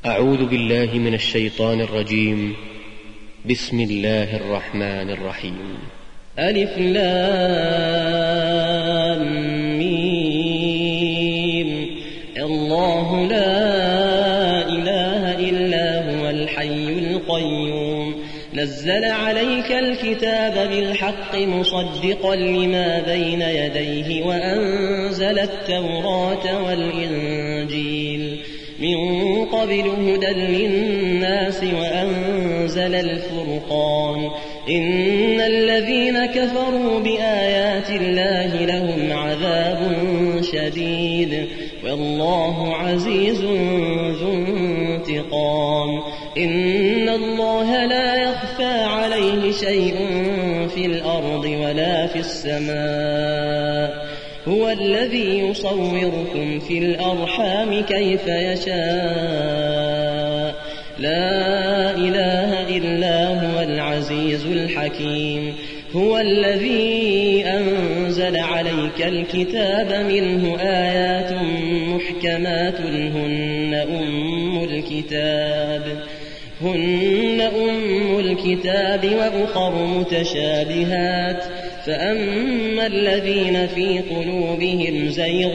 أعوذ بالله من الشيطان الرجيم. بسم الله الرحمن الرحيم. ألف لام ميم. الله لا إله إلا هو الحي القيوم نزل عليك الكتاب بالحق مصدقا لما بين يديه وأنزل التوراة والإنجيل من قبل هدى للناس وأنزل الفرقان إن الذين كفروا بآيات الله لهم عذاب شديد والله عزيز ذو انتقام إن الله لا يخفى عليه شيء في الأرض ولا في السماء هو الذي يصوركم في الأرحام كيف يشاء لا إله إلا هو العزيز الحكيم هو الذي أنزل عليك الكتاب منه آيات محكمات هن أم الكتاب وأخر متشابهات فأما الذين في قلوبهم زيغ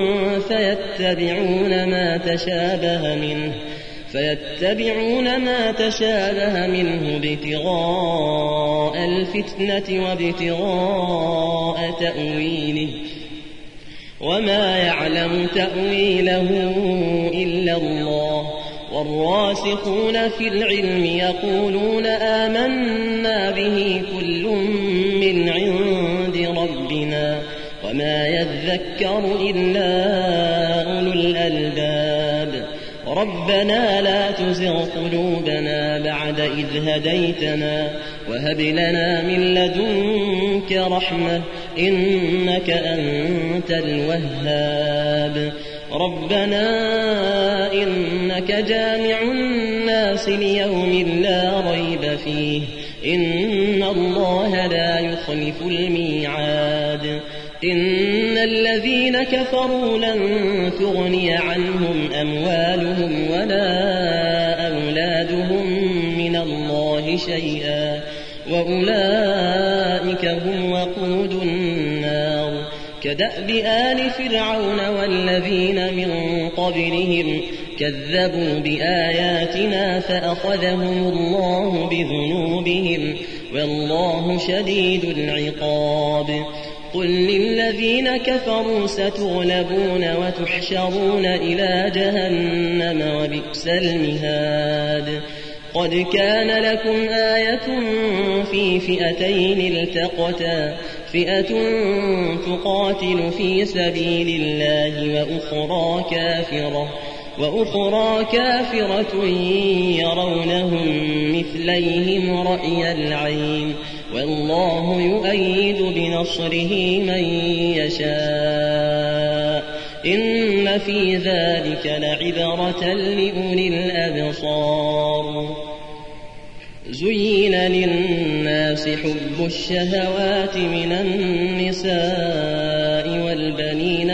فيتبعون ما تشابه منه ابتغاء الفتنة وابتغاء تأويله وما يعلم تأويله إلا الله والراسخون في العلم يقولون آمنا به كل من عند ربنا وما يذكر إلا أولو الألباب ربنا لا تزغ قلوبنا بعد إذ هديتنا وهب لنا من لدنك رحمة إنك أنت الوهاب ربنا إنك جامع الناس ليوم لا ريب فيه إن الله لا يخلف الميعاد إن الذين كفروا لن تغني عنهم أموالهم ولا أولادهم من الله شيئا وأولئك هم وقود النار كدأب آل فرعون والذين من قبلهم كذبوا بآياتنا فأخذهم الله بذنوبهم والله شديد العقاب قل للذين كفروا ستغلبون وتحشرون إلى جهنم وبئس المهاد قد كان لكم آية في فئتين التقتا فئة تقاتل في سبيل الله وأخرى كافرة يرونهم مثليهم رأي العين والله يؤيد بنصره من يشاء إن في ذلك لعبرة لأولي الأبصار زين للناس حب الشهوات من النساء والبنين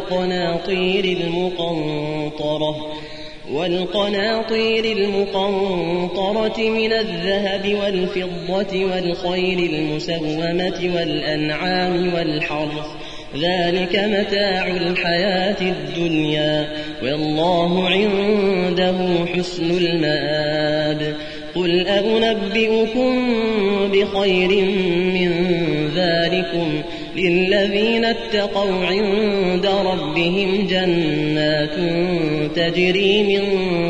والقناطير المقنطرة من الذهب والفضة والخيل المسومة والأنعام والحرث ذلك متاع الحياة الدنيا والله عنده حسن المآب قل أنبئكم بخير من ذلكم للذين اتقوا عند ربهم جنات تجري من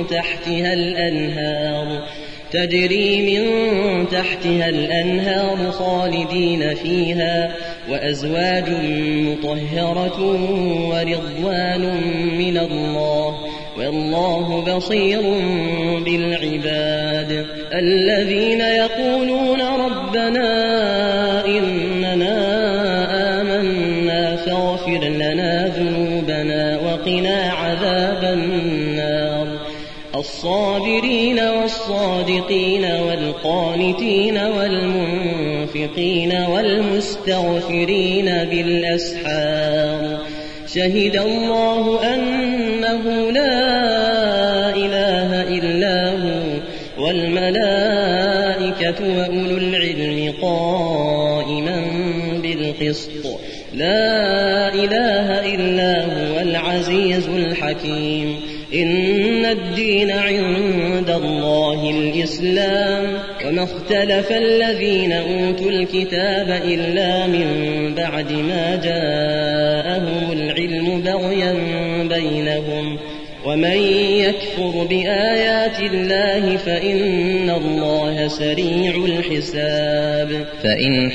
تحتها الأنهار خالدين فيها وأزواج مطهرة ورضوان من الله والله بصير بالعباد الذين يقولون ربنا إننا آمنا فاغفر لنا ذنوبنا وقنا عذاب النار الصابرين والصادقين والقانتين والمنفقين والمستغفرين بالأسحار شهد الله أنه لا إله إلا هو والملائكة وأولو العلم قائما بالقسط لا إله إلا هو العزيز الحكيم إن الدين عند الله الإسلام وما اختلف الذين أوتوا الكتاب إلا من بعد ما جاءهم العلم بغيا بينهم ومن يكفر بآيات الله فإن الله سريع الحساب فإن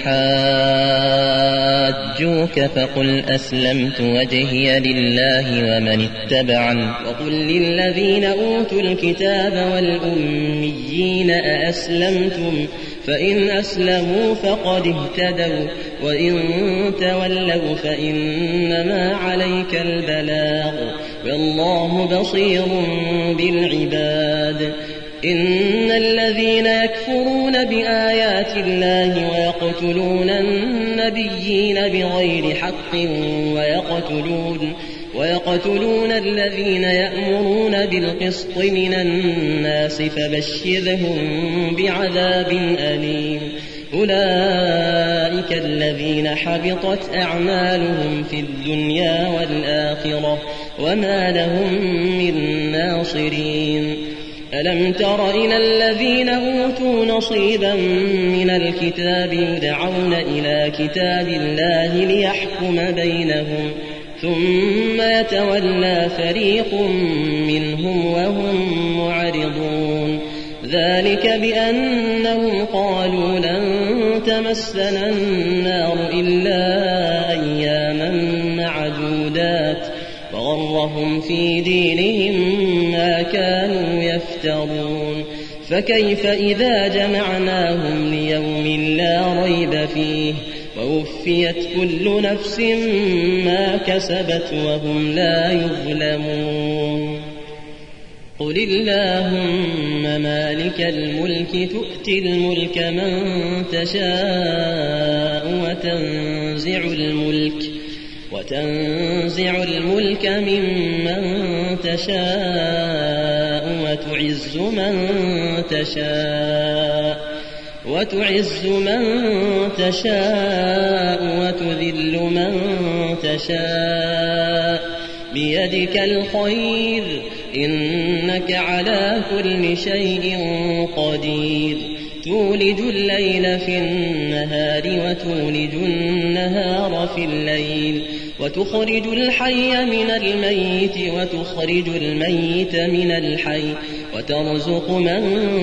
حاجوك فقل أسلمت وجهي لله ومن اتبعني وقل للذين أوتوا الكتاب والأميين أأسلمتم فإن أسلموا فقد اهتدوا وإن تولوا فإنما عليك البلاغ والله بصير بالعباد إن الذين يكفرون بآيات الله ويقتلون النبيين بغير حق ويقتلون الذين يأمرون بالقسط من الناس فبشرهم بعذاب أليم أولئك الذين حبطت أعمالهم في الدنيا والآخرة وما لهم من ناصرين ألم تر إلى الذين أوتوا نصيبا من الكتاب يدعون إلى كتاب الله ليحكم بينهم ثم يتولى فريق منهم وهم معرضون ذلك بأنهم قالوا لن تمسنا النار إلا أياما معدودات وغرهم في دينهم ما كانوا يفترون فكيف إذا جمعناهم ليوم لا ريب فيه ووفيت كل نفس ما كسبت وهم لا يظلمون قل اللهم مالك الملك تؤتي الملك من تشاء وتنزع الملك ممن تشاء وتعز من تشاء وتذل من تشاء بيدك الخير إنك على كل شيء قدير تولج الليل في النهار وتولج النهار في الليل وتخرج الحي من الميت وتخرج الميت من الحي وترزق من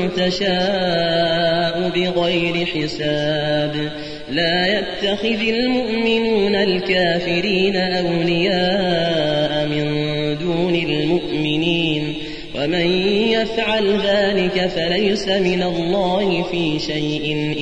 تشاء بغير حساب لا يتخذ المؤمنون الكافرين أولياء من دون المؤمنين ومن يفعل ذلك فليس من الله في شيء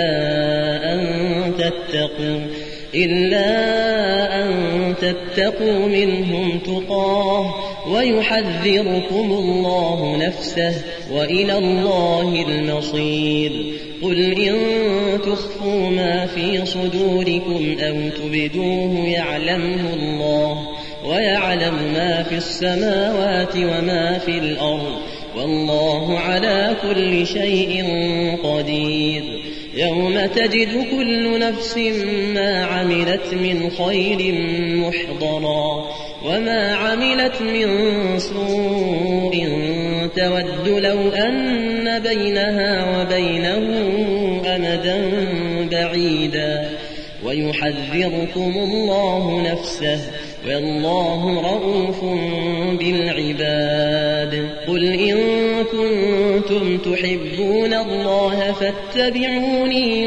إلا أن تتقوا منهم تقاه ويحذركم الله نفسه وإلى الله المصير قل إن تخفوا ما في صدوركم أو تبدوه يعلمه الله ويعلم ما في السماوات وما في الأرض والله على كل شيء قدير يوم تجد كل نفس ما عملت من خير محضرا وما عملت من سوء تود لو أن بينها وبينه أمدا بعيدا ويحذركم الله نفسه والله رؤوف بالعباد قل إن كنتم تحبون الله فاتبعوني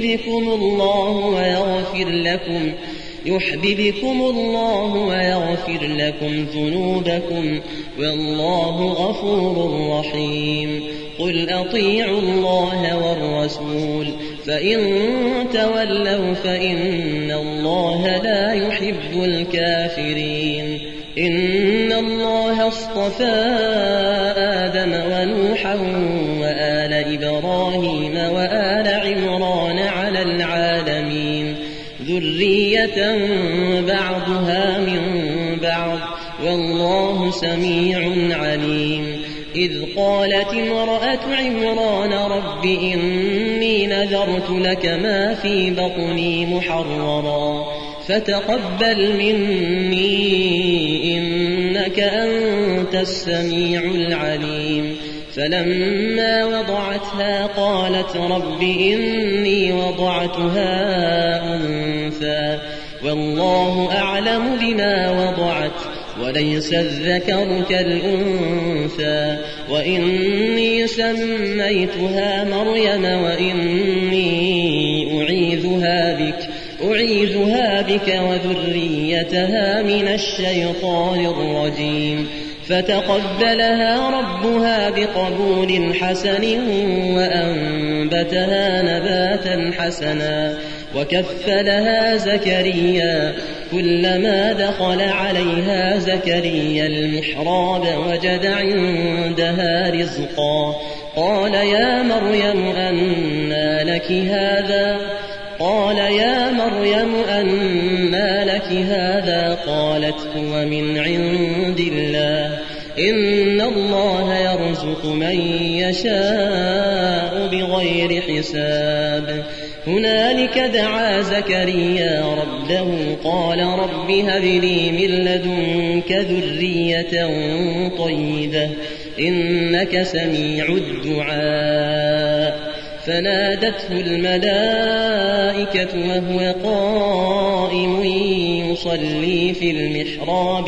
يحببكم الله ويغفر لكم ذنوبكم والله غفور رحيم قل أطيعوا الله والرسول فإن تولوا فإن الله لا يحب الكافرين إن الله اصطفى آدم ونوحا وآل إبراهيم وآل عمران على العالمين ذرية بعضها من بعض والله سميع عليم إذ قالت امرأة عمران رب إني نذرت لك ما في بطني محررا فتقبل مني إنك أنت السميع العليم فلما وضعتها قالت رب إني وضعتها أنثى والله أعلم بما وضعت وليس الذكر كالأنثى وإني سميتها مريم وإني أعيذها بك وذريتها من الشيطان الرجيم فتقبلها ربها بقبول حسن وأنبتها نباتا حسنا وكفلها زكريا كلما دخل عليها زكريا المحراب وجد عندها رزقا قال يا مريم أنى لك هذا قالت هو من عند الله إن الله يرزق من يشاء بغير حساب هنالك دعا زكريا ربه قال رب هب لي من لدنك ذرية طيبة إنك سميع الدعاء فنادته الملائكة وهو قائم يصلي في المحراب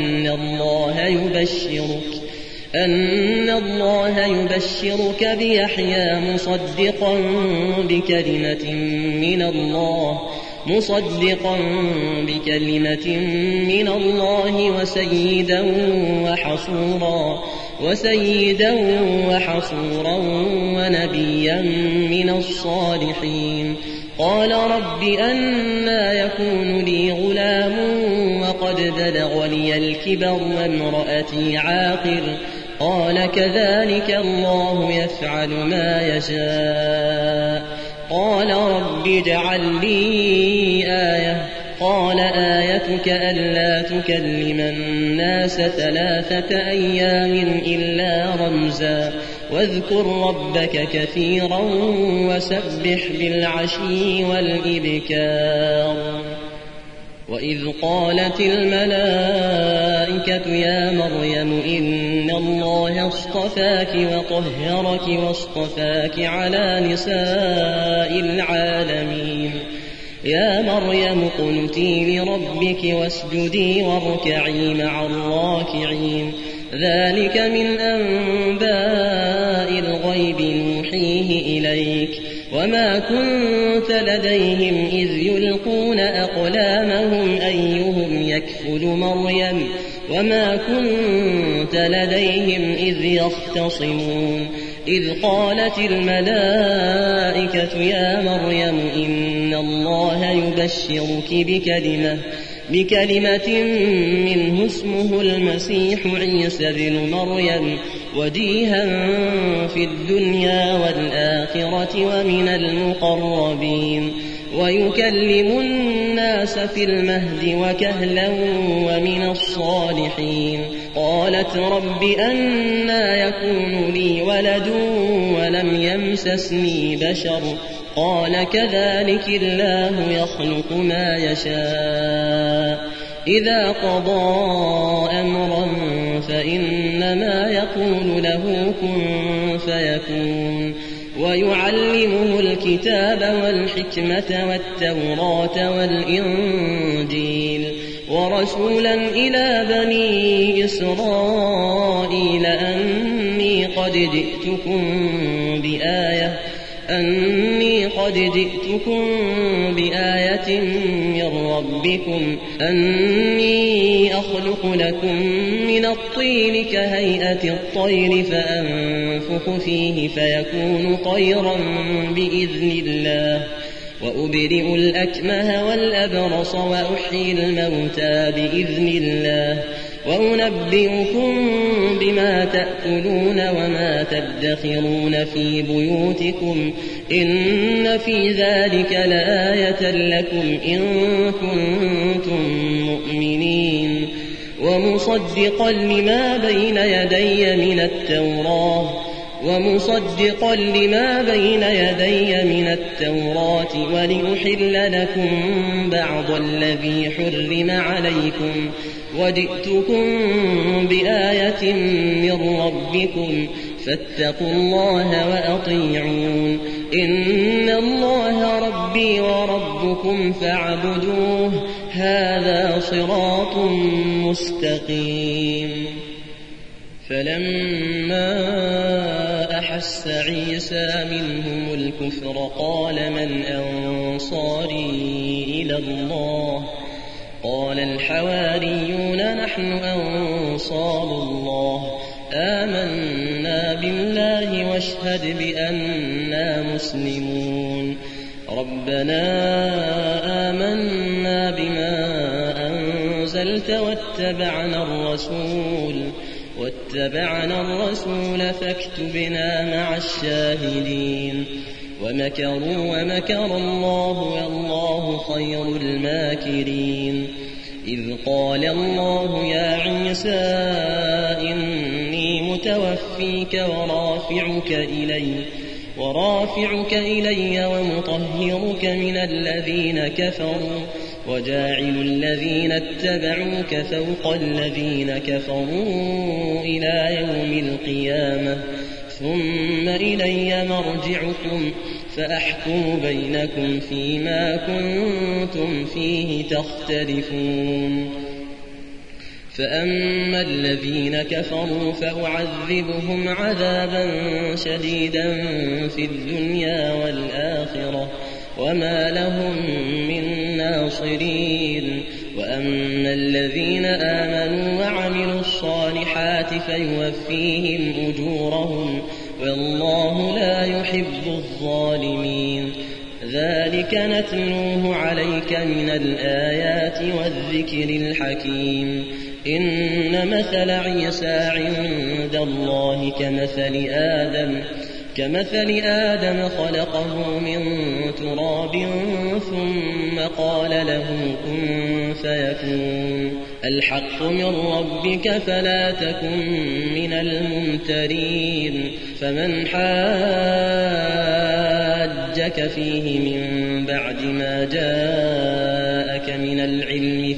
أن الله يبشرك بيحيى مصدقا بكلمة من الله وسيدا وحصورا ونبيا من الصالحين قال رب أنى يكون لي غلام وقد بلغني الكبر وامرأتي عاقر قال كذلك الله يفعل ما يشاء قال رب اجعل لي آية قال آيتك ألا تكلم الناس 3 أيام إلا رمزا واذكر ربك كثيرا وسبح بالعشي والإبكار وإذ قالت الملائكة يا مريم إن الله اصطفاك وطهرك واصطفاك على نساء العالمين يا مريم اقنتي لربك واسجدي واركعي مع الراكعين ذلك من أنباء الغيب نوحيه إليك وما كنت لديهم إذ يلقون أقلامهم أيهم يكفل مريم وما كنت لديهم إذ يختصمون إذ قالت الملائكة يا مريم إن الله يبشرك بكلمة منه اسمه المسيح عيسى بن مريم وجيها في الدنيا والآخرة ومن المقربين ويكلم الناس في المهد وكهلا ومن الصالحين قالت رب أنى يكون لي ولد ولم يمسسني بشر قال كذلك الله يخلق ما يشاء إذا قضى أمرا فإنما يقول له كن فيكون ويعلمه الكتاب والحكمة والتوراة والإنجيل ورسولا إلى بني إسرائيل أني قد جئتكم بآية من ربكم أني أخلق لكم من الطين كهيئة الطير فأنفخ فيه فيكون طيرا بإذن الله وأبرئ الأكمه والأبرص وأحيي الموتى بإذن الله وأنبئكم بما تأكلون وما تدخرون في بيوتكم إن في ذلك لآية لكم إن كنتم مؤمنين ومصدقا لما بين يدي من التوراة ولأحل لكم بعض الذي حرم عليكم وجئتكم بآية من ربكم فاتقوا الله وأطيعون إن الله ربي وربكم فاعبدوه هذا صراط مستقيم. فلما أحس عيسى منهم الكفر قال من أنصاري إلى الله قال الحواريون نحن أنصار الله آمنا بالله واشهد بأننا مسلمون. ربنا آمنا بما أنزلت واتبعنا الرسول فاكتبنا مع الشاهدين. ومكروا ومكر الله والله خير الماكرين. إذ قال الله يا عيسى إني متوفيك ورافعك إلي ومطهرك من الذين كفروا وجاعل الذين اتبعوك فوق الذين كفروا إلى يوم القيامة ثم إلي مرجعكم فأحكم بينكم فيما كنتم فيه تختلفون. فأما الذين كفروا فأعذبهم عذابا شديدا في الدنيا والآخرة وما لهم من ناصرين. وأما الذين آمنوا وعملوا الصالحات فيوفيهم أجورهم والله لا يحب الظالمين. ذلك نتلوه عليك من الآيات والذكر الحكيم. إن مثل عيسى عند الله كمثل آدم خلقه من تراب ثم قال له كن فيكون. الحق من ربك فلا تكن من الممترين. فمن حاجك فيه من بعد ما جاءك من العلم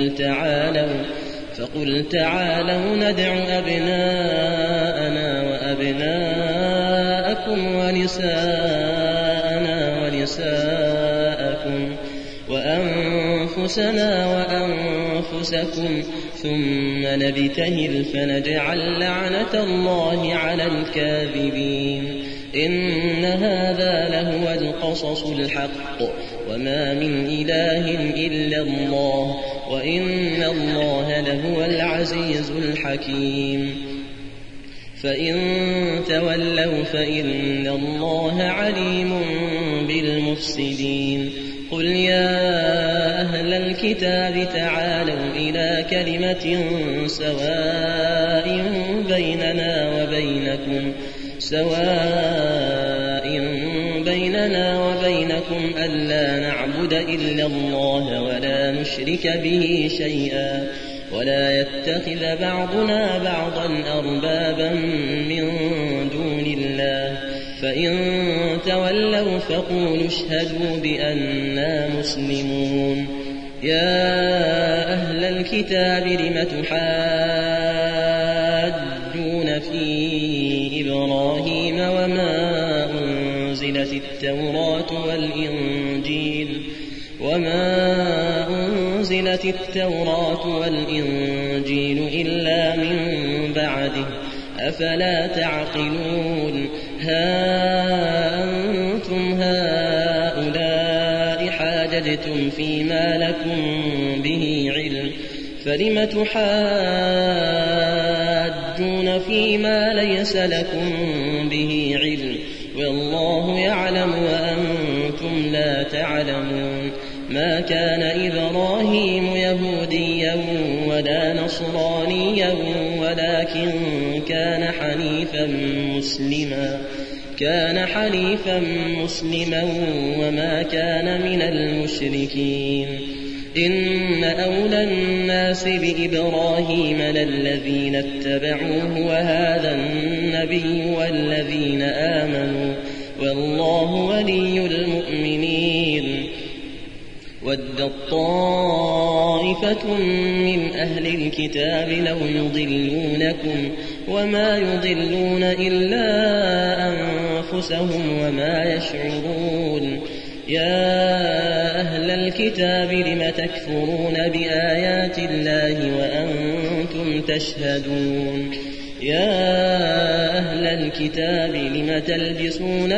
فقل تعالوا ندع أبناءنا وأبناءكم ونساءنا ونساءكم وأنفسنا وأنفسكم ثم نبتهل فنجعل لعنة الله على الكاذبين. إن هذا لهو القصص الحق وما من إله إلا الله وإن الله لهو العزيز الحكيم. فإن تولوا فإن الله عليم بالمفسدين. قل يا أهل الكتاب تعالوا إلى كلمة سواء بيننا وبينكم ألا نعبد إلا الله ولا نشرك به شيئا ولا يتخذ بعضنا بعضا أربابا من دون الله. فإن تولوا فقولوا اشهدوا بأننا مسلمون. يا أهل الكتاب لم تحاجون في إبراهيم وما أنزلت التوراة والإنجيل إلا من بعده أفلا تعقلون. ها أنتم هؤلاء حاججتم فيما لكم به علم فلم تحاجون فيما ليس لكم به علم والله يعلم وأنتم لا تعلمون. ما كان إبراهيم يهوديا ولا نصرانيا ولكن كان حنيفا مسلما وما كان من المشركين. إن أولى الناس بإبراهيم للذين اتبعوه وهذا النبي والذين آمنوا والله ولي المؤمنين. ودت طائفة من أهل الكتاب لو يضلونكم وما يضلون إلا أنفسهم وما يشعرون. يا أهل الكتاب لم تكفرون بآيات الله وأنتم تشهدون. يا أهل الكتاب لم تلبسون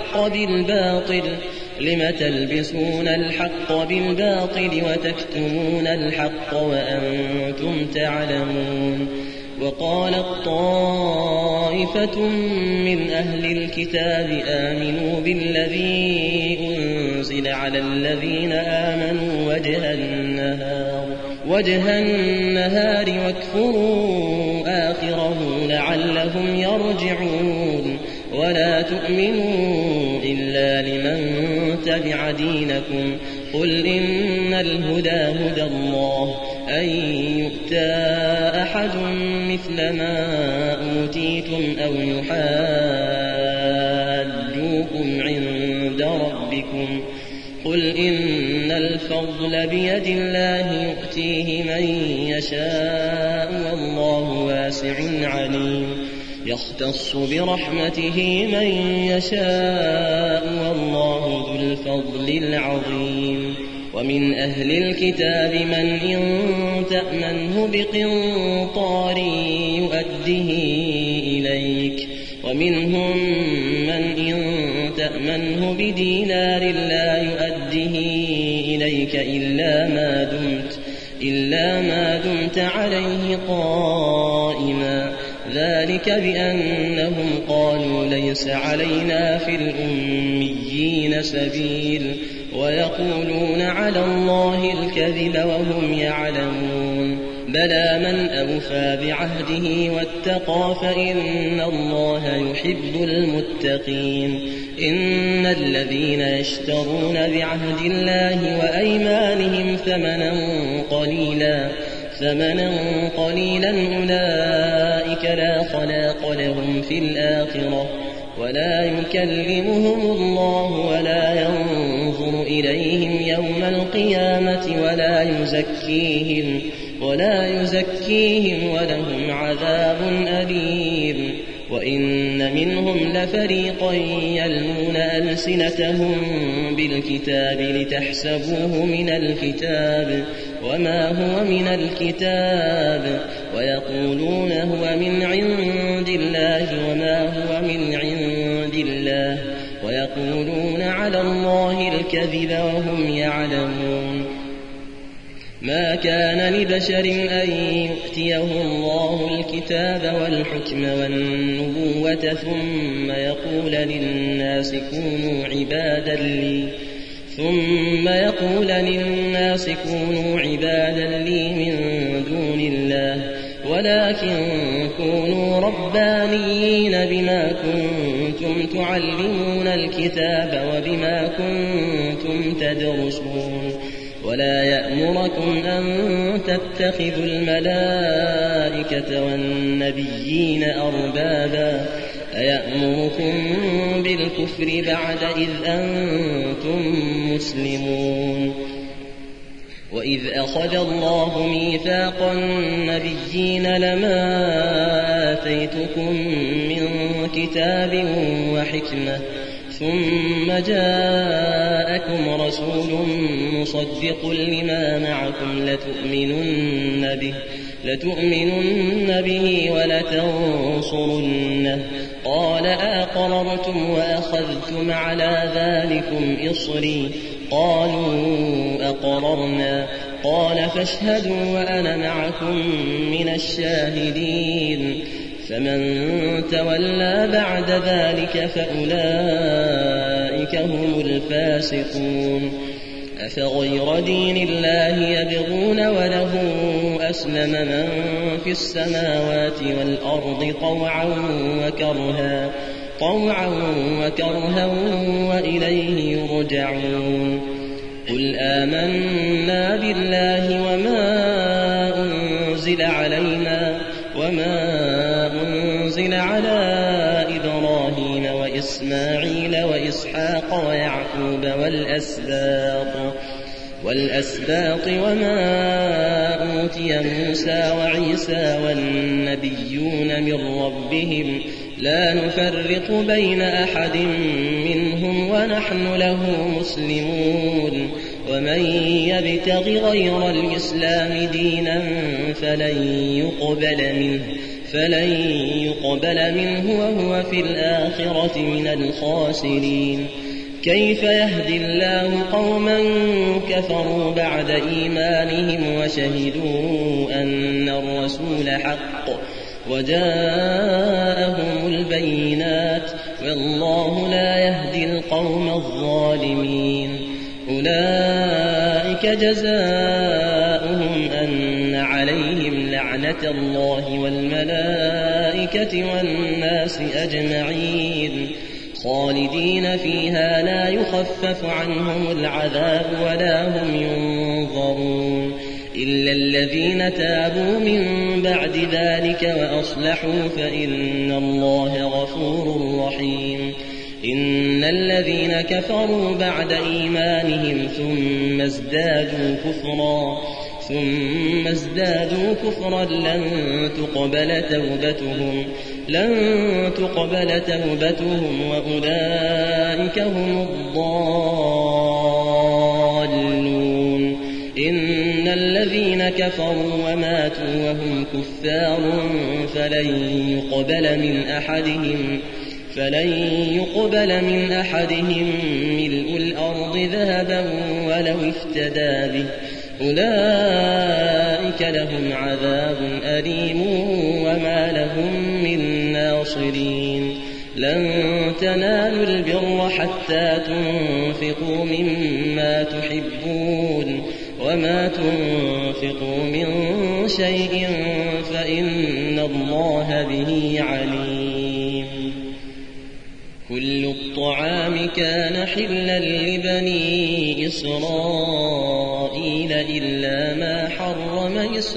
الحق بالباطل وتكتمون الحق وأنتم تعلمون. وقالت طائفة من أهل الكتاب آمنوا بالذي أنزل على الذين آمنوا وجه النهار واكفروا آخره لعلهم يرجعون. ولا تؤمنوا إلا لمن تبع دينكم قل إن الهدى هدى الله أن يؤتى أحد مثل ما أوتيتم أو يحاجوكم عند ربكم قل إن الفضل بيد الله يؤتيه من يشاء والله واسع عليم. يختص برحمته من يشاء والله ذو الفضل العظيم. ومن أهل الكتاب من إن تأمنه بقنطار يؤده إليك ومنهم من إن تأمنه بدينار لا يؤده إليك إلا ما دمت عليه قائما ذلك بأنهم قالوا ليس علينا في الأميين سبيل ويقولون على الله الكذب وهم يعلمون. بلى من أوفى بعهده واتقى فإن الله يحب المتقين. إن الذين يشترون بعهد الله وأيمانهم ثمنا قليلا أولئك لا خلاق لهم في الآخرة ولا يكلمهم الله ولا ينظر إليهم يوم القيامة ولا يزكيهم ولهم عذاب أليم. وإن منهم لفريقا يلمون ألسنتهم بالكتاب لتحسبوه من الكتاب وما هو من الكتاب ويقولون هو من عند الله وما هو من عند الله ويقولون على الله الكذب وهم يعلمون. ما كان لبشر أن يؤتيه الله الكتاب والحكم والنبوة ثم يقول للناس كونوا عبادا لي من دون الله ولكن كونوا ربانيين بما كنتم تعلمون الكتاب وبما كنتم تدرسون. ولا يأمركم أن تتخذوا الملائكة والنبيين أربابا أيأمركم بالكفر بعد إذ أنتم مسلمون. وإذ أخذ الله ميثاق النبيين لما آتيتكم من كتاب وحكمة ثم جاءكم رسول مصدق لما معكم لتؤمنن به ولتنصرنه قال أقررتم وأخذتم على ذلكم إصري قالوا أقررنا قال فاشهدوا وأنا معكم من الشاهدين. فمن تولى بعد ذلك فأولئك هم الفاسقون. أفغير دين الله يبغون وله أسلم من في السماوات والأرض طوعا وكرها وإليه يرجعون. قل آمنا بالله وما أنزل على إبراهيم وإسماعيل وإسحاق ويعقوب والأسباط وما أوتي موسى وعيسى والنبيون من ربهم لا نفرق بين أحد منهم ونحن له مسلمون ومن يبتغ غير الإسلام دينا فلن يقبل منه وهو في الآخرة من الخاسرين. كيف يهدي الله قوما كفروا بعد إيمانهم وشهدوا أن الرسول حق وجاءهم البينات والله لا يهدي القوم الظالمين. أولئك جزاؤهم أن عليهم لعنة الله والملائكة والناس أجمعين خالدين فيها لا يخفف عنهم العذاب ولا هم ينظرون إلا الذين تابوا من بعد ذلك وأصلحوا فإن الله غفور رحيم. إن الذين كفروا بعد إيمانهم ثم ازدادوا كفرا لن تقبل توبتهم وأولئك هم الضالون. إن الذين كفروا وماتوا وهم كفار فلن يقبل من أحدهم ملء الأرض ذهبا ولو افتدى به أولئك لهم عذاب أليم وما لهم من ناصرين. لن تنالوا البر حتى تنفقوا مما تحبون وما تنفقوا من شيء فإن الله به عليم. كل الطعام كان حلا لبني إسرائيل إلا ما حرم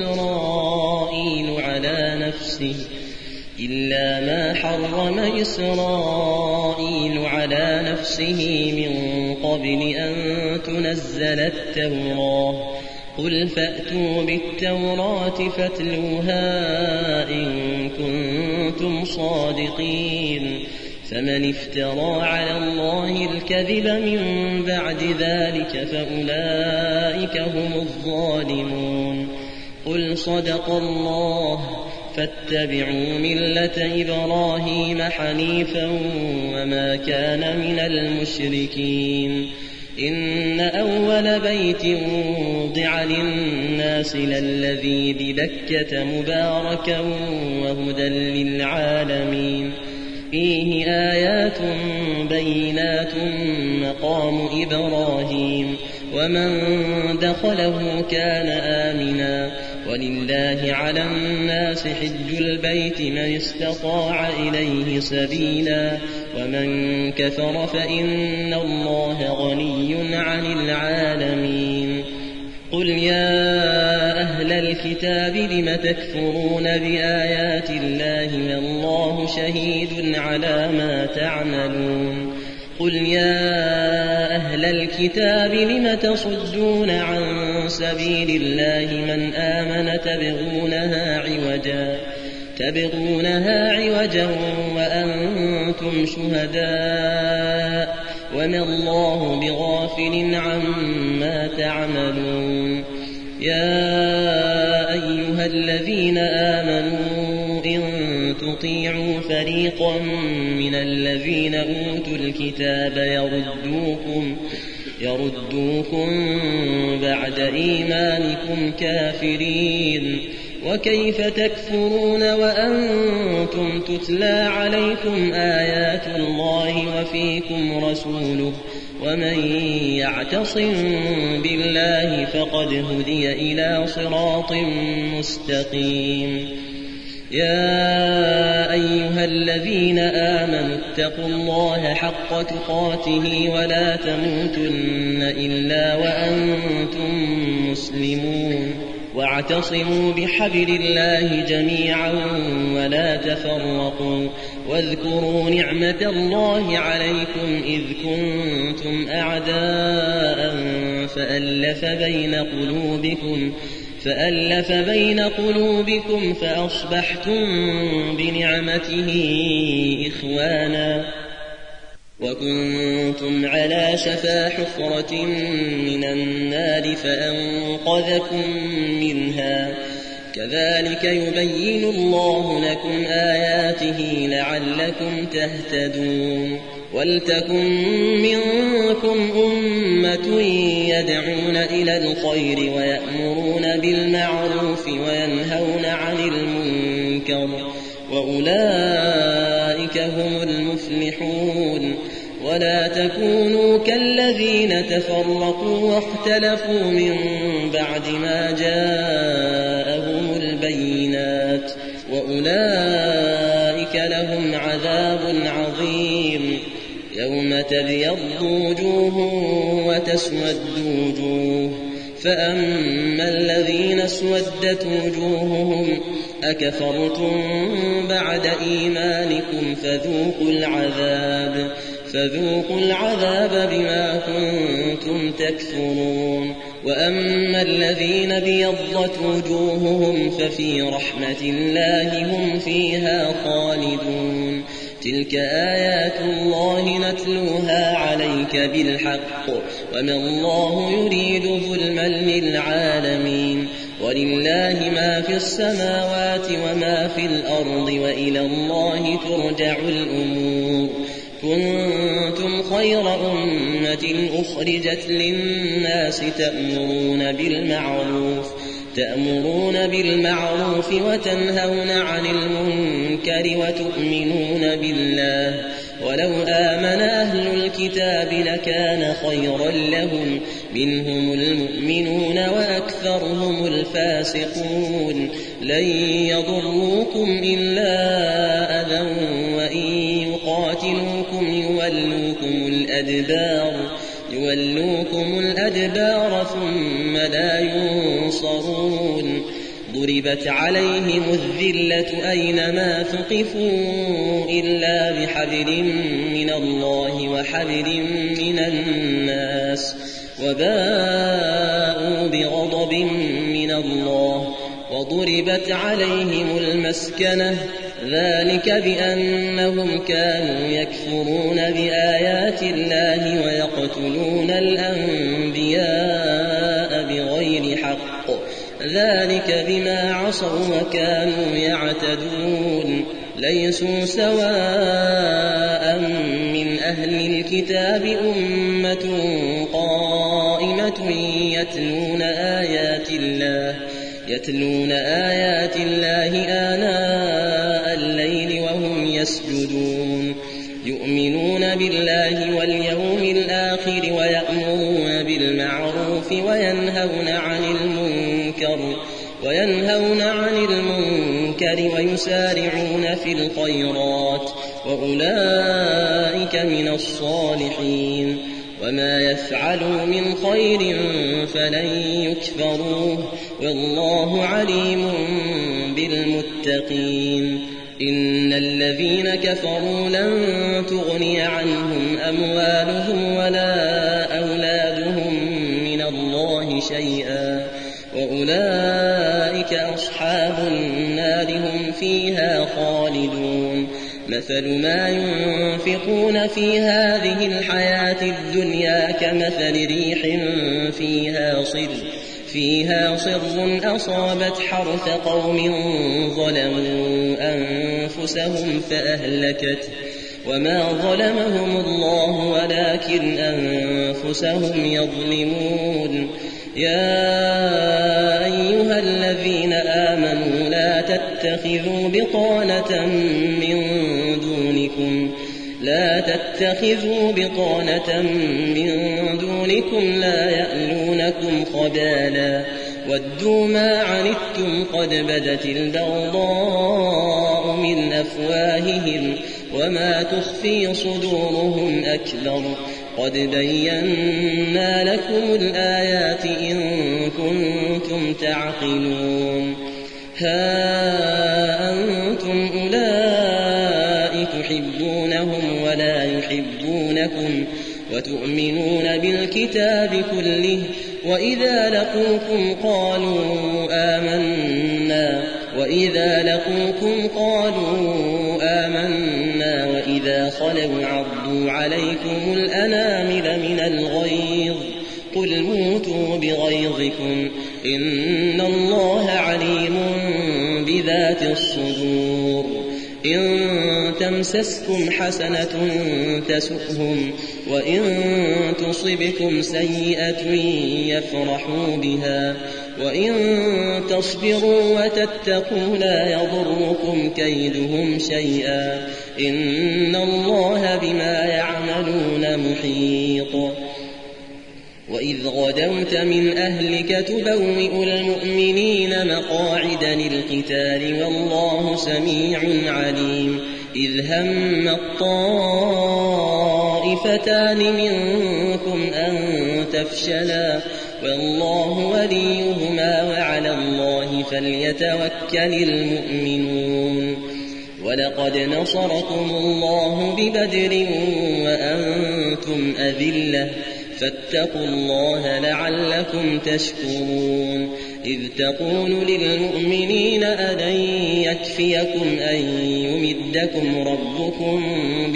إسرائيل على نفسه من قبل أن تنزل التوراة. قل فأتوا بالتوراة فاتلوها إن كنتم صادقين. فمن افترى على الله الكذب من بعد ذلك فأولئك هم الظالمون. قل صدق الله فاتبعوا ملة إبراهيم حنيفا وما كان من المشركين. إن أول بيت وضع للناس للذي ببكة مباركا وهدى للعالمين. فيه آيات بينات مقام إبراهيم ومن دخله كان آمنا ولله على الناس حج البيت من استطاع إليه سبيلا ومن كفر فإن الله غني عن العالمين. قل يا أهل الكتاب لم تكفرون بآيات الله والله شهيد على ما تعملون. قل يا أهل الكتاب لم تصدون عن سبيل الله من آمن تبغونها عوجا وأنتم شهداء وما الله بغافل عما تعملون. يا أيها الذين آمنوا إن تطيعوا فريقا من الذين أوتوا الكتاب يردوكم بعد إيمانكم كافرين. وكيف تكفرون وأنتم تتلى عليكم آيات الله وفيكم رسوله ومن يعتصم بالله فقد هدي إلى صراط مستقيم. يا أيها الذين آمنوا اتقوا الله حق تقاته ولا تموتن إلا وأنتم مسلمون واعتصموا بحبل الله جميعا ولا تفرقوا واذكروا نعمة الله عليكم إذ كنتم أعداء فألف بين قلوبكم فأصبحتم بنعمته إخوانا وكنتم على شفا حفرة من النار فأنقذكم منها كذلك يبين الله لكم آياته لعلكم تهتدون ولتكن منكم أمة يدعون إلى الخير ويأمرون بالمعروف وينهون عن المنكر وأولئك هم المفلحون ولا تكونوا كالذين تفرقوا واختلفوا من بعد ما جاءهم البينات وأولئك لهم عذاب عظيم يوم تبيض وجوه وتسود وجوه فأما الذين اسودت وجوههم أكفرتم بعد إيمانكم فذوقوا العذاب بما كنتم تكفرون وأما الذين بيضت وجوههم ففي رحمة الله هم فيها خالدون تلك آيات الله نتلوها عليك بالحق وما الله يريد ظلما للعالمين ولله ما في السماوات وما في الأرض وإلى الله ترجع الأمور كنتم خير أمة أخرجت للناس تأمرون بالمعروف وتنهون عن المنكر وتؤمنون بالله ولو آمن أهل الكتاب لكان خيرا لهم منهم المؤمنون وأكثرهم الفاسقون لن يضروكم إلا أذى وإن يقاتلوكم يولوكم الأدبار ثم لا ينصرون ضربت عليهم الذلة أينما ثقفوا إلا بحبل من الله وحبل من الناس وباءوا بغضب من الله وضربت عليهم المسكنة ذلك بأنهم كانوا يكفرون بآيات الله ويقتلون الأنبياء بغير حق ذلك بما عصوا وكانوا يعتدون ليسوا سواء من أهل الكتاب أمة قائمة يتلون آيات الله آناء الليل وهم يسجدون يؤمنون بالله واليوم الآخر ويأمرون بالمعروف وينهون عن المنكر ويسارعون في الخيرات وأولئك من الصالحين وما يفعلوا من خير فلن يكفروه والله عليم بالمتقين إن الذين كفروا لن تغني عنهم أموالهم ولا أولادهم من الله شيئا وأولئك أصحاب النار هم فيها خالدون مثل ما ينفقون في هذه الحياة الدنيا كمثل ريح فيها صر أصابت حرث قوم ظلموا أنفسهم فأهلكته وما ظلمهم الله ولكن أنفسهم يظلمون يا أيها الذين آمنوا لا تتخذوا بطانة من دونكم لا يألونكم خبالا ودوا ما عنتم قد بدت البغضاء من أفواههم وما تخفي صدورهم أكبر قد بينا لكم الآيات إن كنتم تعقلون ها أنتم أولئك تحبونهم ولا يحبونكم وتؤمنون بالكتاب كله وإذا لقوكم قالوا آمنا وإذا خلوا عضوا عليكم الأنامل من الغيظ قل موتوا بغيظكم إن الله عليم بذات الصدور إن تمسسكم حسنة تسؤهم وإن تصبكم سيئة يفرحوا بها وإن تصبروا وتتقوا لا يضركم كيدهم شيئا إن الله بما يعملون محيط وإذ غدوت من أهلك تبوئ المؤمنين مقاعد للقتال والله سميع عليم إذ هم الطائفتان منكم أن تفشلا والله وليهما وعلى الله فليتوكل المؤمنون ولقد نصركم الله ببدر وأنتم أذلة فاتقوا الله لعلكم تشكرون إذ تقول للمؤمنين ألن يكفيكم أن يمدكم ربكم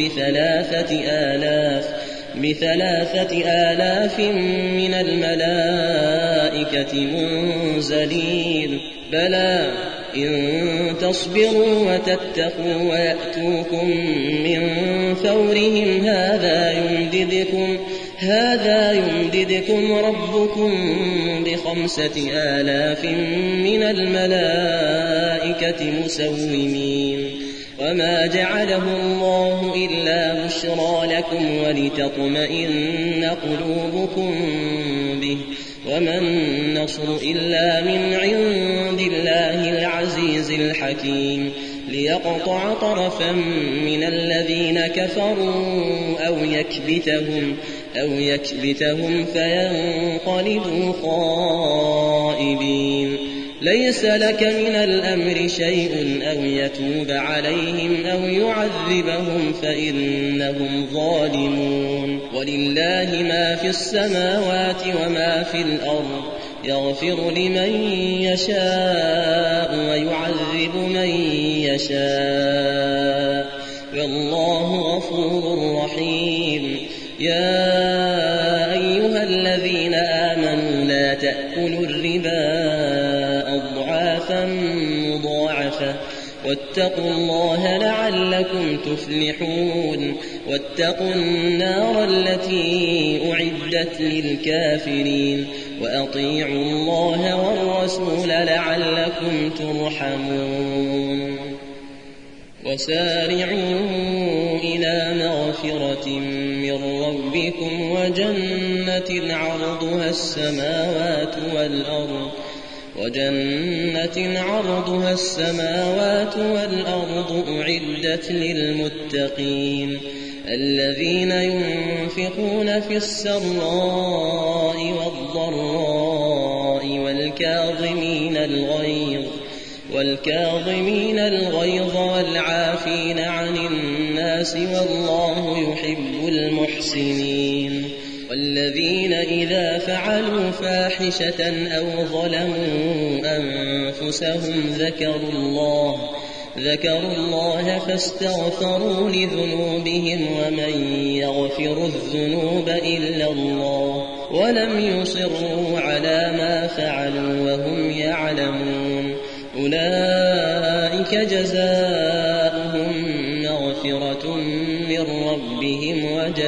بثلاثة آلاف من الملائكة منزلين بلى إن تصبروا وتتقوا ويأتوكم من فورهم هذا يمددكم ربكم ب5,000 من الملائكة مسومين وما جعله الله إلا بشرى لكم ولتطمئن قلوبكم به وما النصر إلا من عند الله العزيز الحكيم ليقطع طرفا من الذين كفروا أو يكبتهم فينقلبوا خائبين ليس لك من الأمر شيء أو يتوب عليهم أو يعذبهم فإنهم ظالمون ولله ما في السماوات وما في الأرض يغفر لمن يشاء ويعذب من يشاء والله غفور رحيم يا أيها الذين آمنوا لا تأكلوا الربا أضعافا مضاعفة واتقوا الله لعلكم تفلحون واتقوا النار التي أعدت للكافرين وأطيعوا الله والرسول لعلكم ترحمون وسارعوا إلى مغفرة من ربكم وجنة عرضها السماوات والأرض أعدت للمتقين الذين ينفقون في السراء والضراء والكاظمين الغيظ والعافين عن الناس والله يحب المحسنين والذين إذا فعلوا فاحشة أو ظلموا أنفسهم ذكروا الله فاستغفروا لذنوبهم ومن يغفر الذنوب إلا الله ولم يصروا على ما فعلوا وهم يعلمون أولئك جزاؤهم مغفرة من ربهم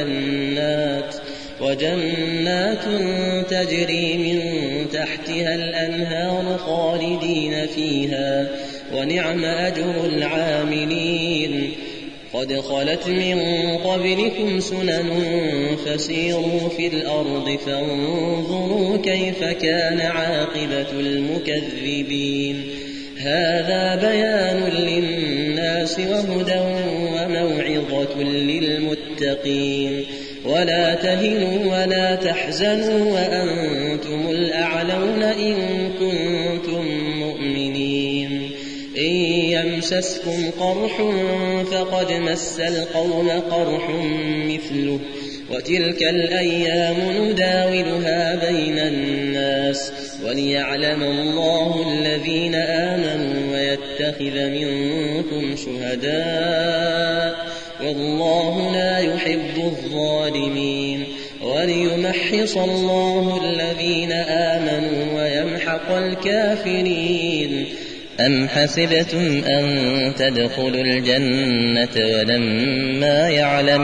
وجنات تجري من تحتها الأنهار خالدين فيها ونعم أجر العاملين قد خلت من قبلكم سنن فسيروا في الأرض فانظروا كيف كان عاقبة المكذبين هذا بيان للناس وهدى وموعظة للمتقين ولا تهنوا ولا تحزنوا وأنتم الأعلون إن كنتم مؤمنين إن يمسسكم قرح فقد مس القوم قرح مثله وتلك الأيام نداولها بين الناس وليعلم الله الذين آمنوا ويتخذ منكم شهداء والله لا يحب الظالمين وليمحص الله الذين آمنوا ويمحق الكافرين أم حسبتم أن تدخلوا الجنة ولما يعلم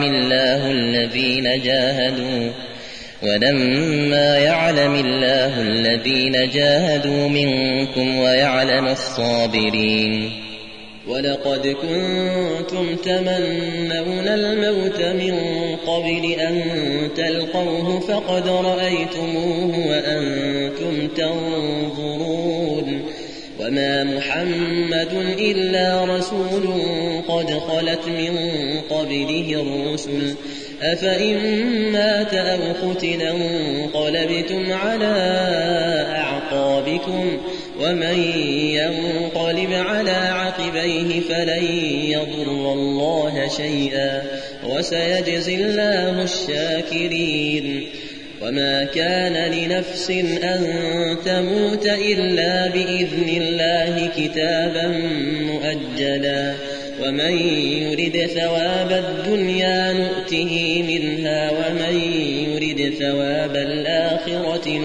الله الذين جاهدوا منكم ويعلم الصابرين ولقد كنتم تمنون الموت من قبل أن تلقوه فقد رأيتموه وأنتم تنظرون وما محمد إلا رسول قد خلت من قبله الرسل أفإن مات أو قتل انقلبتم على أعقابكم ومن ينقلب على عقبيه فلن يضر الله شيئا وسيجزي الله الشاكرين وما كان لنفس أن تموت إلا بإذن الله كتابا مؤجلا ومن يرد ثواب الدنيا نؤته منها ومن يرد ثواب الآخرة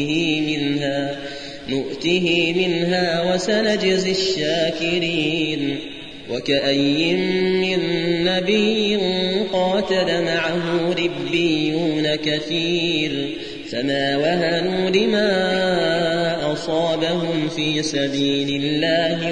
نؤته منها وسنجزي الشاكرين وكأي من نبي قاتل معه ربيون كثير فما وهنوا لما أصابهم في سبيل الله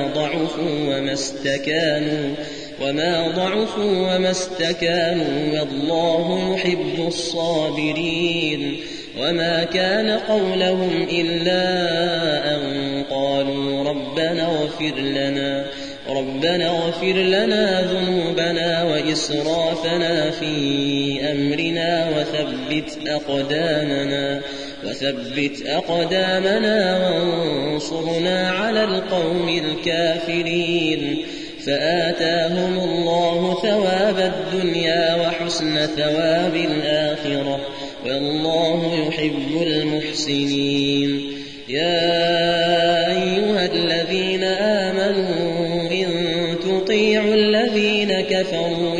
وما ضعفوا وما استكانوا والله يحب الصابرين وما كان قولهم إلا أن قالوا ربنا اغفر لنا ذنوبنا وإسرافنا في أمرنا وثبت أقدامنا وانصرنا على القوم الكافرين فآتاهم الله ثواب الدنيا وحسن ثواب الآخرة والله يحب المحسنين يا أيها الذين آمنوا إن تطيعوا الذين كفروا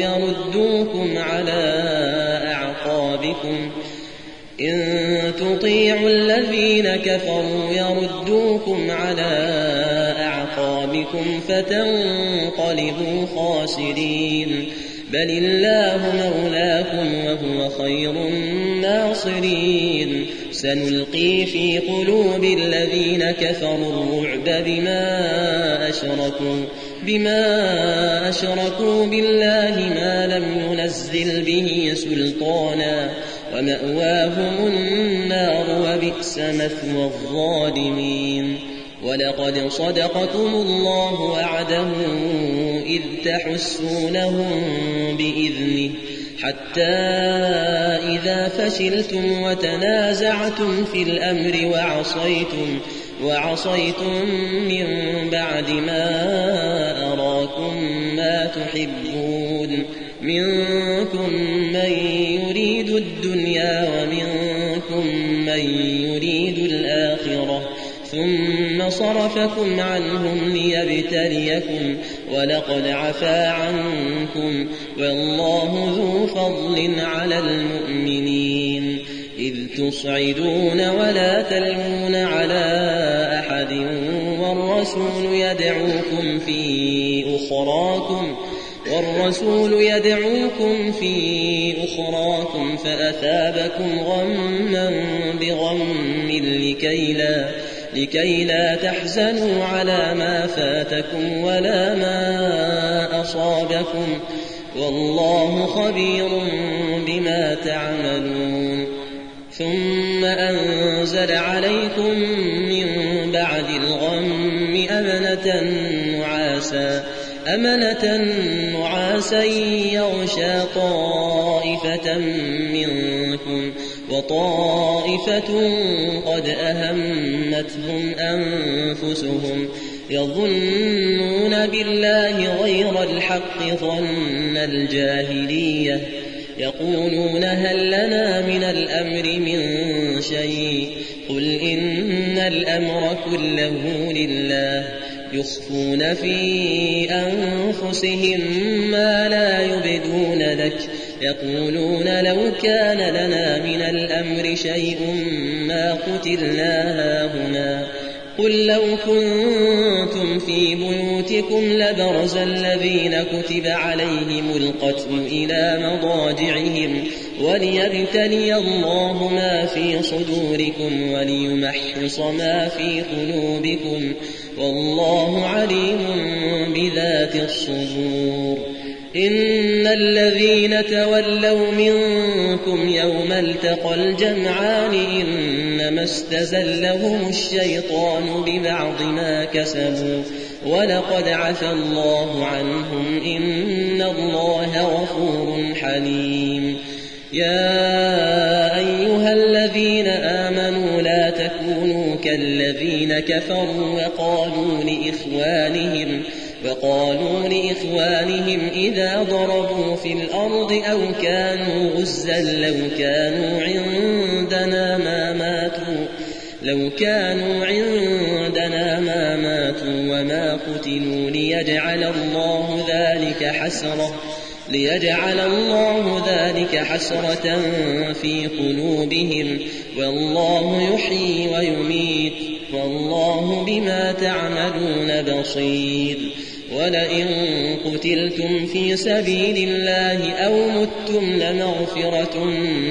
يردوكم على أعقابكم فتنقلبوا خاسرين بل الله مولاكم وهو خير الناصرين سنلقي في قلوب الذين كفروا الرعب بما أشركوا بالله ما لم ينزل به سلطانا ومأواهم النار وبئس مثوى الظالمين ولقد صدقكم الله وعده إذ تحسونهم بإذنه حتى إذا فشلتم وتنازعتم في الأمر وعصيتم من بعد ما أراكم ما تحبون منكم من يريد الدنيا ومنكم من يريد الآخرة ثم صرفكم عنهم ليبتليكم ولقد عفا عنكم والله ذو فضل على المؤمنين إذ تصعدون ولا تلوون على أحد والرسول يدعوكم في أخراكم فأثابكم غما بغم لكي لا تحزنوا على ما فاتكم ولا ما أصابكم والله خبير بما تعملون ثم أنزل عليكم من بعد الغم أمنة نعاسا يغشى طائفة منكم وطائفة قد أهمتهم أنفسهم يظنون بالله غير الحق ظن الجاهلية يقولون هل لنا من الأمر من شيء قل إن الأمر كله لله يخفون في أنفسهم ما لا يبدون لك يقولون لو كان لنا من الأمر شيء ما قتلنا هاهنا قل لو كنتم في بيوتكم لبرز الذين كتب عليهم القتل إلى مضاجعهم وليبتلي الله ما في صدوركم وليمحص ما في قلوبكم والله عليم بذات الصدور إن الذين تولوا منكم يوم التقى الجمعان إنما استزلهم الشيطان ببعض ما كسبوا ولقد عفى الله عنهم إن الله غفور حليم يا أيها الذين آمنوا لا تكونوا كالذين كفروا وقالوا لإخوانهم إذا ضربوا في الأرض أو كانوا غزا لو كانوا عندنا ما ماتوا وما قتلوا ليجعل الله ذلك حسرة في قلوبهم والله يحيي ويميت والله بما تعملون بصير ولئن قتلتم في سبيل الله أو متم لمغفرة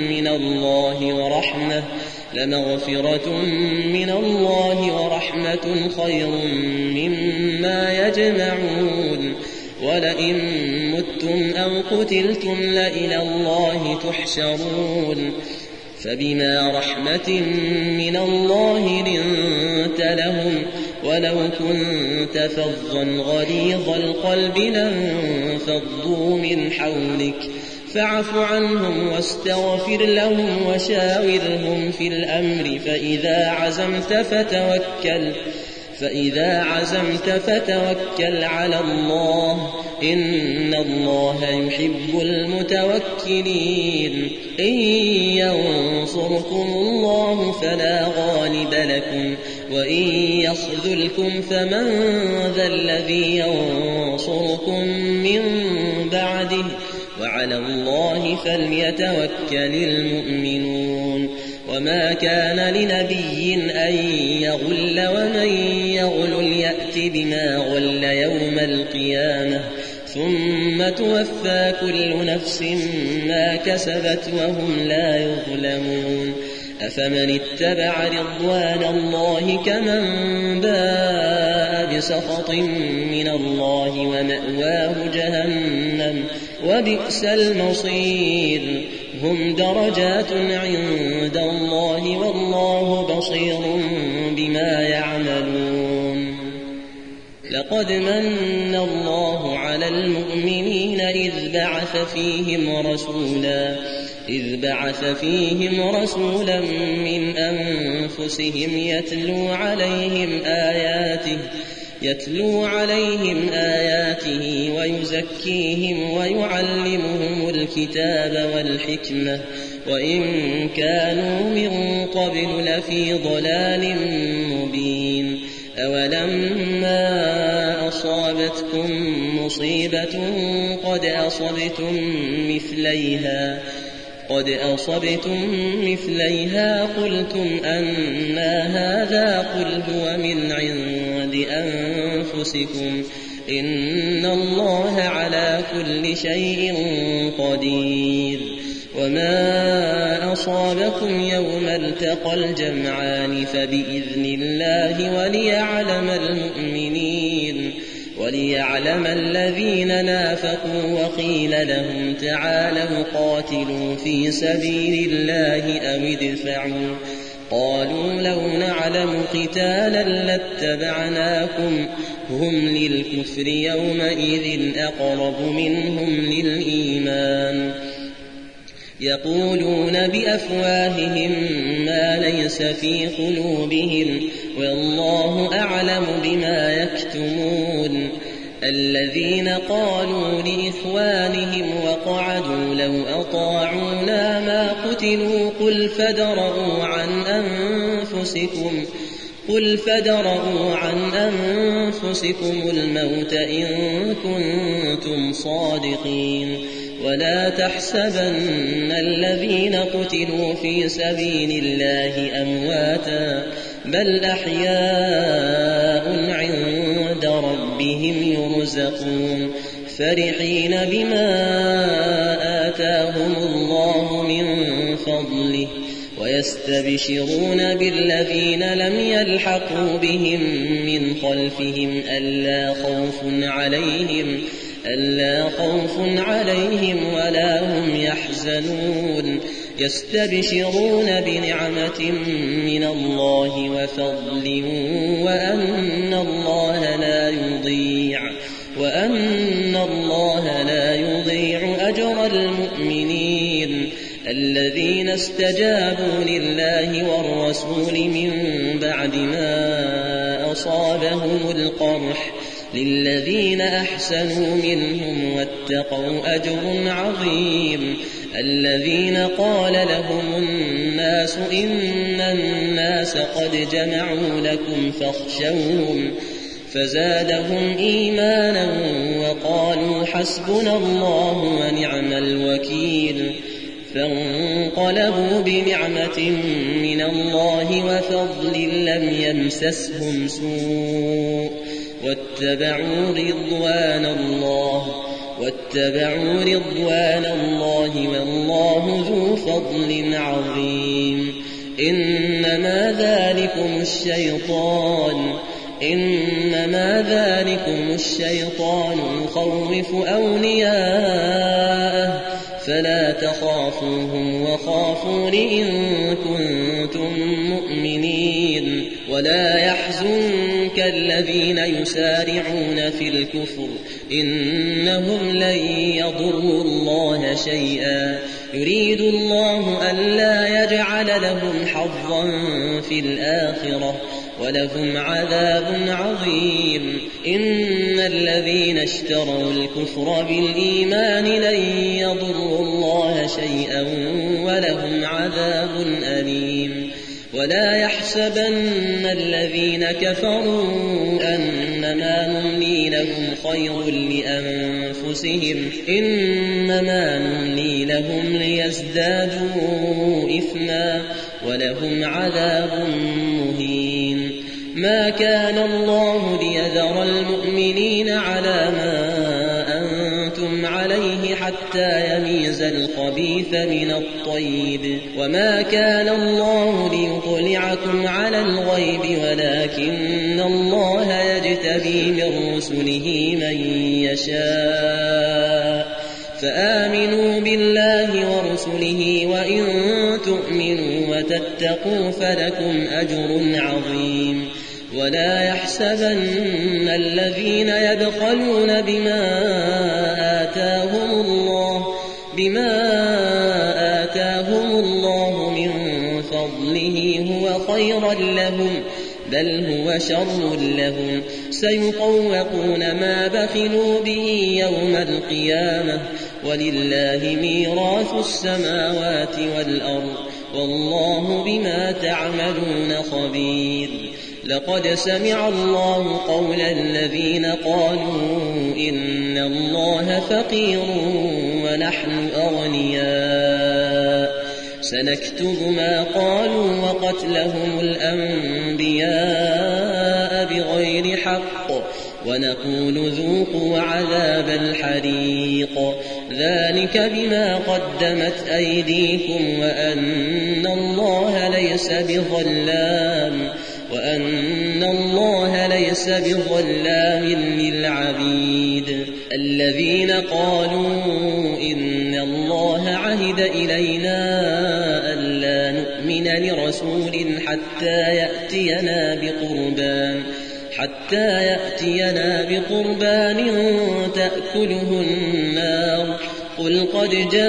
من الله ورحمة خير مما يجمعون ولئن متم أو قتلتم لإلى الله تحشرون فبما رحمة من الله لنت لهم ولو كنت فظا غليظ القلب لانفضوا من حولك فاعف عنهم واستغفر لهم وشاورهم في الأمر فإذا عزمت فتوكل على الله إن الله يحب المتوكلين إن ينصركم الله فلا غالب لكم وإن يخذلكم فمن ذا الذي ينصركم من بعده وعلى الله فليتوكل المؤمنون وما كان لنبي أن يغل ومن يغل يأت بما غل يوم القيامة ثم توفى كل نفس ما كسبت وهم لا يظلمون أفمن اتبع رضوان الله كمن باء بسخط من الله ومأواه جهنم وبئس المصير هم درجات عند الله والله بصير بما يعملون لقد من الله على المؤمنين إذ بعث فيهم رسولا من أنفسهم يتلو عليهم آياته ويزكيهم ويعلمهم الكتاب والحكمة وإن كانوا من قبل لفي ضلال مبين أولما أصابتكم مصيبة قد أصبتم مثليها قلتم أنى هذا قل هو من عند أنفسكم إن الله على كل شيء قدير وما أصابكم يوم التقى وليعلم الذين نافقوا وقيل لهم تعالوا قاتلوا في سبيل الله أو ادفعوا قالوا لو نعلم قتالا لاتبعناكم هم للكفر يومئذ أقرب منهم للإيمان يقولون بأفواههم ما ليس في قلوبهم والله أعلم بما يكتمون الذين قالوا لإخوانهم وقعدوا لو أطاعونا ما قتلوا قل فادرءوا عن أنفسكم الموت إن كنتم صادقين ولا تحسبن الذين قتلوا في سبيل الله أمواتا بل أحياء عند ربهم يرزقون فرحين بما آتاهم الله من فضله ويستبشرون بالذين لم يلحقوا بهم من خلفهم ألا خوف عليهم ولا هم يحزنون يستبشرون بنعمة من الله وفضل وأن الله لا يضيع أجر المؤمنين الذين استجابوا لله والرسول من بعد ما أصابهم القرح للذين أحسنوا منهم واتقوا أجر عظيم الذين قال لهم الناس إن الناس قد جمعوا لكم فاخشوهم فزادهم إيمانا وقالوا حسبنا الله ونعم الوكيل فانقلبوا بنعمة من الله وفضل لم يمسسهم سوء واتبعوا رضوان الله والله ذو فضل عظيم إنما ذلكم الشيطان يخوف أولياءه فلا تخافوهم وخافون إن كنتم مؤمنين ولا يحزنك الذين يسارعون في الكفر إنهم لن يضروا الله شيئا يريد الله ألا يجعل لهم حظا في الآخرة ولهم عذاب عظيم إن الذين اشتروا الكفر بالإيمان لن يضروا الله شيئا ولهم عذاب أليم ولا يحسبن الذين كفروا أنما نملي لهم خير لأنفسهم إنما نملي لهم ليزدادوا إثما ولهم عذاب مهين ما كان الله ليذر المؤمنين على ما أنتم عليه حتى يميز الخبيث من الطيب وما كان الله ليطلعكم على الغيب ولكن الله يجتبي من رسله من يشاء فآمنوا بالله ورسله وإن تؤمنوا وتتقوا فلكم أجر عظيم ولا يحسبن الذين يبخلون بما آتاهم الله من فضله هو خيرا لهم بل هو شر لهم سيطوقون ما بخلوا به يوم القيامة ولله ميراث السماوات والأرض والله بما تعملون خبير لقد سمع الله قول الذين قالوا إن الله فقير ونحن أغنياء سنكتب ما قالوا وقتلهم الأنبياء بغير حق ونقول ذوقوا عذاب الحريق ذلك بما قدمت أيديكم وأن الله ليس بظلام وأن الله ليس بظلام للعبيد الذين قالوا إن الله عهد إلينا ألا نؤمن لرسول حتى يأتينا بقربان تأكله النار قل قد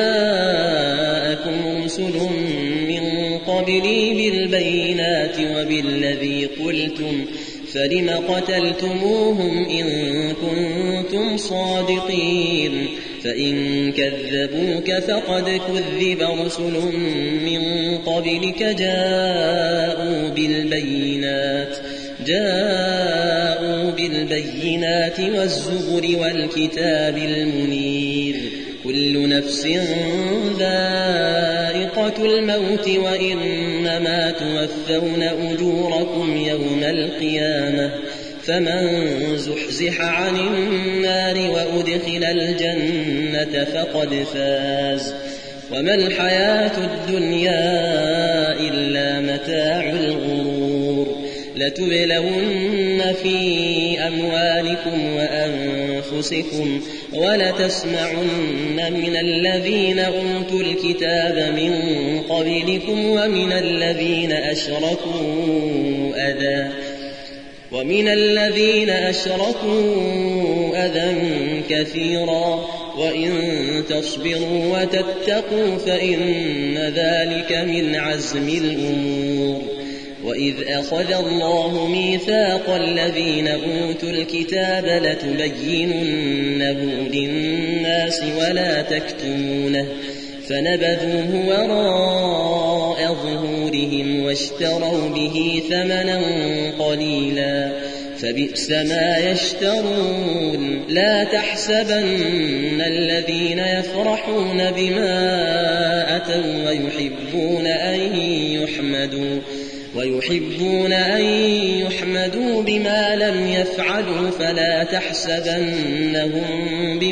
جاءكم رسل من قبلي بالبينات وبالذي قلتم فلم قتلتموهم إن كنتم صادقين فإن كذبوك فقد كذب رسل من قبلك جاءوا بالبينات والزبر والكتاب المنير كل نفس ذائقة الموت وإنما توفون أجوركم يوم القيامة فمن زحزح عن النار وأدخل الجنة فقد فاز وما الحياة الدنيا إلا متاع الغرور لتبلون في أموالكم وأنفسكم ولتسمعن من الذين أوتوا الكتاب من قبلكم ومن الذين أشركوا أذى كثيرا وإن تصبروا وتتقوا فإن ذلك من عزم الأمور وإذ أخذ الله ميثاق الذين أوتوا الكتاب لتبيننه للناس ولا تكتمونه فنبذوه وراء ظهورهم واشتروا به ثمنا قليلا فبئس ما يشترون لا تحسبن الذين يفرحون بما أتوا ويحبون أن يحمدوا بما لم يفعلوا فلا تحسبنهم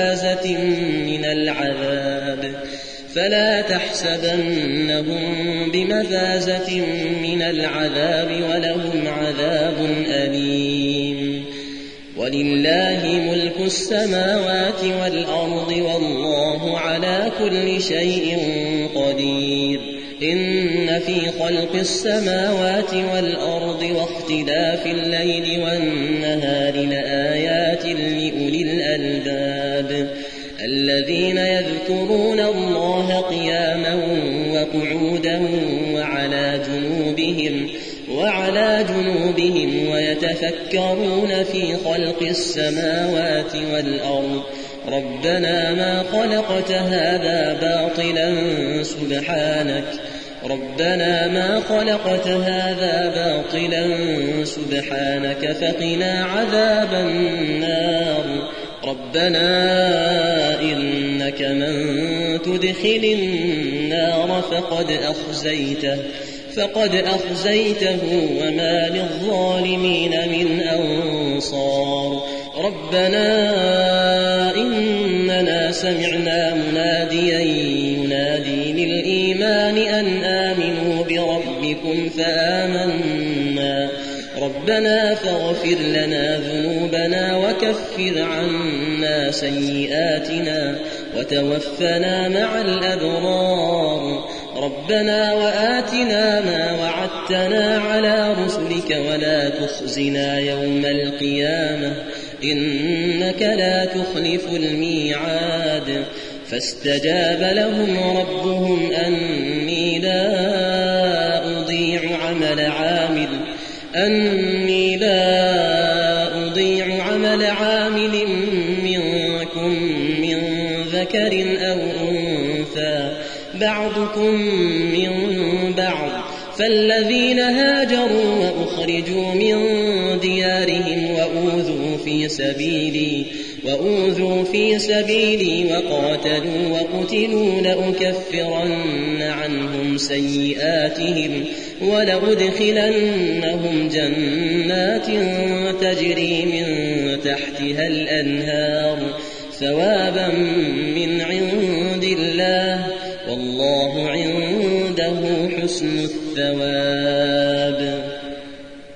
بمفازة من العذاب ولهم عذاب أليم ولله ملك السماوات والأرض والله على كل شيء قدير إن في خلق السماوات والأرض واختلاف الليل والنهار لآيات لأولي الألباب الذين يذكرون الله قياما وقعودا وعلى جنوبهم ويتفكرون في خلق السماوات والأرض ربنا ما خلقت هذا باطلا سبحانك فقنا عذاب النار ربنا إنك من تدخل النار فقد أخزيته وما للظالمين من أنصار ربنا إننا سمعنا مناديا ينادي للإيمان أن آمنوا بربكم فآمنا ربنا فاغفر لنا ذنوبنا وكفر عنا سيئاتنا وتوفنا مع الأبرار ربنا وآتنا ما وعدتنا على رسلك ولا تخزنا يوم القيامة إنك لا تخلف الميعاد فاستجاب لهم ربهم أني لا أضيع عمل عامل منكم من ذكر أو أنثى بعضكم من بعض فالذين هاجروا وأخرجوا من ديارهم وأوذوا في سبيلي وقاتلوا وقتلوا لأكفرن عنهم سيئاتهم ولأدخلنهم جنات تجري من تحتها الأنهار ثوابا من عند الله والله عنده حسن الثواب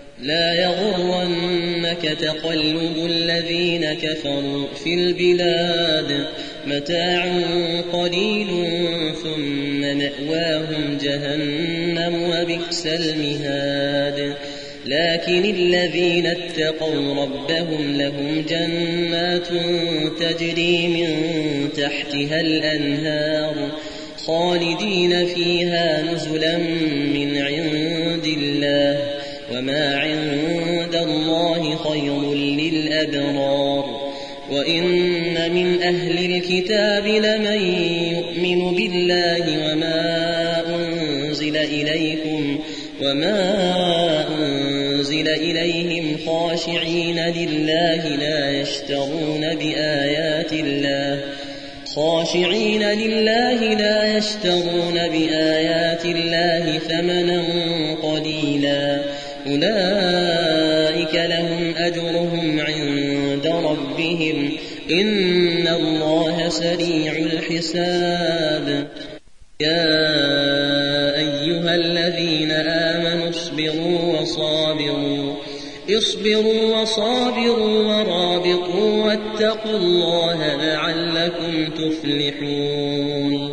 يغرنك تقلب الذين كفروا في البلاد متاع قليل ثم مأواهم جهنم وبئس المهاد لكن الذين اتقوا ربهم لهم جنات تجري من تحتها الأنهار خالدين فيها نزلا من عند الله وما عند الله خير للأبرار وإن من أهل الكتاب لمن يؤمن بالله وما أنزل إليهم خاشعين لله لا يشترون بآيات الله ثمنا قليلا أولئك لهم أجرهم عند ربهم إن الله سريع الحساب يا أيها الذين آمنوا اصبروا وصابروا ورابطوا واتقوا الله لعلكم تفلحون